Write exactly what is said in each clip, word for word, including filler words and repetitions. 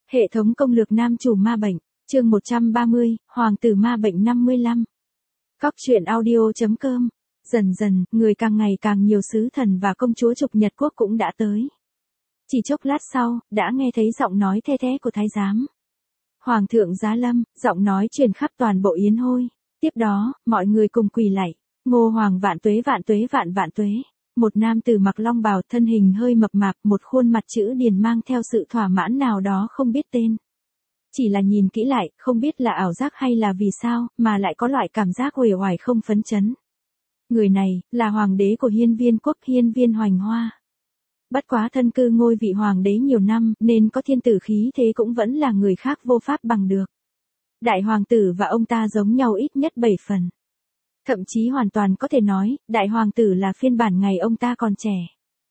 Hệ thống công lược nam chủ ma bệnh, chương một trăm ba mươi, Hoàng tử ma bệnh năm mươi lăm. Cóc truyện audio.com. Dần dần, người càng ngày càng nhiều sứ thần và công chúa Trục Nhật Quốc cũng đã tới. Chỉ chốc lát sau, đã nghe thấy giọng nói the thé của thái giám. Hoàng thượng giá lâm, giọng nói truyền khắp toàn bộ yến hôi. Tiếp đó, mọi người cùng quỳ lạy. Ngô Hoàng vạn tuế vạn tuế vạn vạn tuế. Một nam tử mặc long bào, thân hình hơi mập mạp, một khuôn mặt chữ điền mang theo sự thỏa mãn nào đó không biết tên. Chỉ là nhìn kỹ lại, không biết là ảo giác hay là vì sao, mà lại có loại cảm giác uể oải không phấn chấn. Người này, là hoàng đế của Hiên Viên quốc, Hiên Viên Hoành Hoa. Bất quá thân cư ngôi vị hoàng đế nhiều năm, nên có thiên tử khí thế cũng vẫn là người khác vô pháp bằng được. Đại hoàng tử và ông ta giống nhau ít nhất bảy phần. Thậm chí hoàn toàn có thể nói, đại hoàng tử là phiên bản ngày ông ta còn trẻ.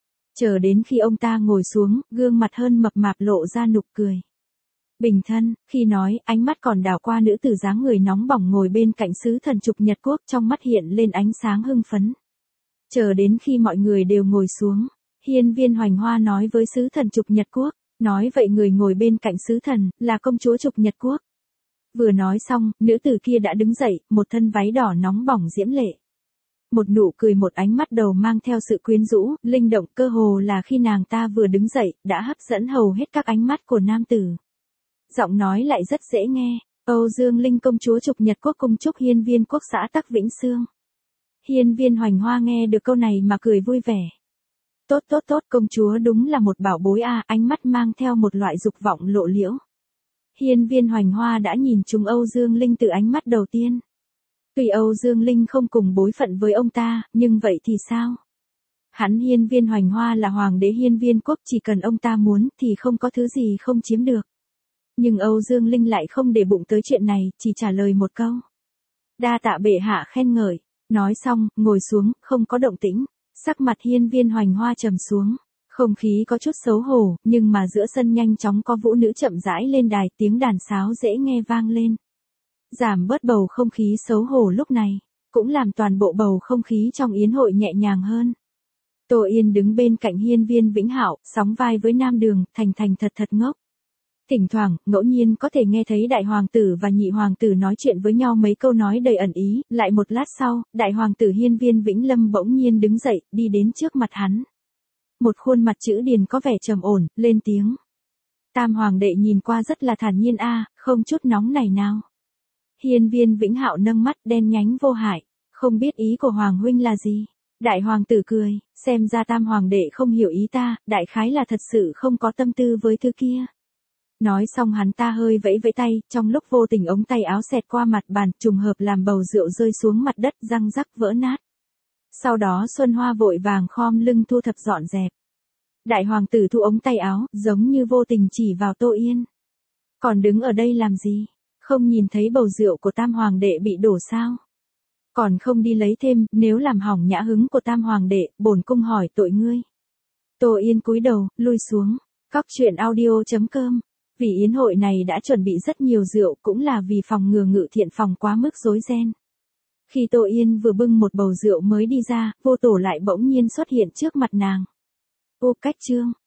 Chờ đến khi ông ta ngồi xuống, gương mặt hơn mập mạp lộ ra nụ cười. Bình thân, khi nói, ánh mắt còn đảo qua nữ tử dáng người nóng bỏng ngồi bên cạnh sứ thần Trục Nhật Quốc, trong mắt hiện lên ánh sáng hưng phấn. Chờ đến khi mọi người đều ngồi xuống, Hiên Viên Hoành Hoa nói với sứ thần Trục Nhật Quốc, nói vậy người ngồi bên cạnh sứ thần, là công chúa Trục Nhật Quốc. Vừa nói xong, nữ tử kia đã đứng dậy, một thân váy đỏ nóng bỏng diễm lệ. Một nụ cười, một ánh mắt đầu mang theo sự quyến rũ, linh động, cơ hồ là khi nàng ta vừa đứng dậy, đã hấp dẫn hầu hết các ánh mắt của nam tử. Giọng nói lại rất dễ nghe, Âu Dương Linh công chúa Trục Nhật Quốc cung chúc Hiên Viên quốc xã Tắc Vĩnh Sương. Hiên Viên Hoành Hoa nghe được câu này mà cười vui vẻ. Tốt tốt tốt, công chúa đúng là một bảo bối a, à, ánh mắt mang theo một loại dục vọng lộ liễu. Hiên Viên Hoành Hoa đã nhìn trúng Âu Dương Linh từ ánh mắt đầu tiên. Tuy Âu Dương Linh không cùng bối phận với ông ta, nhưng vậy thì sao? Hắn Hiên Viên Hoành Hoa là hoàng đế Hiên Viên quốc, chỉ cần ông ta muốn thì không có thứ gì không chiếm được. Nhưng Âu Dương Linh lại không để bụng tới chuyện này, chỉ trả lời một câu. Đa tạ bệ hạ khen ngợi. Nói xong, ngồi xuống, không có động tĩnh. Sắc mặt Hiên Viên Hoành Hoa trầm xuống. Không khí có chút xấu hổ, nhưng mà giữa sân nhanh chóng có vũ nữ chậm rãi lên đài, tiếng đàn sáo dễ nghe vang lên. Giảm bớt bầu không khí xấu hổ lúc này, cũng làm toàn bộ bầu không khí trong yến hội nhẹ nhàng hơn. Tô Yên đứng bên cạnh Hiên Viên Vĩnh Hạo, sóng vai với Nam Đường, thành thành thật thật ngốc. Thỉnh thoảng, ngẫu nhiên có thể nghe thấy đại hoàng tử và nhị hoàng tử nói chuyện với nhau mấy câu nói đầy ẩn ý, lại một lát sau, đại hoàng tử Hiên Viên Vĩnh Lâm bỗng nhiên đứng dậy, đi đến trước mặt hắn. Một khuôn mặt chữ điền có vẻ trầm ổn, lên tiếng. Tam hoàng đệ nhìn qua rất là thản nhiên a, không chút nóng này nào. Hiên Viên Vĩnh Hạo nâng mắt đen nhánh vô hại, không biết ý của hoàng huynh là gì. Đại hoàng tử cười, xem ra tam hoàng đệ không hiểu ý ta, đại khái là thật sự không có tâm tư với thứ kia. Nói xong hắn ta hơi vẫy vẫy tay, trong lúc vô tình ống tay áo xẹt qua mặt bàn, trùng hợp làm bầu rượu rơi xuống mặt đất, răng rắc vỡ nát. Sau đó Xuân Hoa vội vàng khom lưng thu thập dọn dẹp. Đại hoàng tử thu ống tay áo, giống như vô tình chỉ vào Tô Yên. Còn đứng ở đây làm gì? Không nhìn thấy bầu rượu của tam hoàng đệ bị đổ sao? Còn không đi lấy thêm, nếu làm hỏng nhã hứng của tam hoàng đệ, bổn cung hỏi tội ngươi. Tô Yên cúi đầu, lui xuống. Cóc truyện audio.com. Vì yến hội này đã chuẩn bị rất nhiều rượu, cũng là vì phòng ngừa Ngự Thiện phòng quá mức rối ren. Khi Tô Yên vừa bưng một bầu rượu mới đi ra, Vô Tổ lại bỗng nhiên xuất hiện trước mặt nàng. Ô Cách Trương,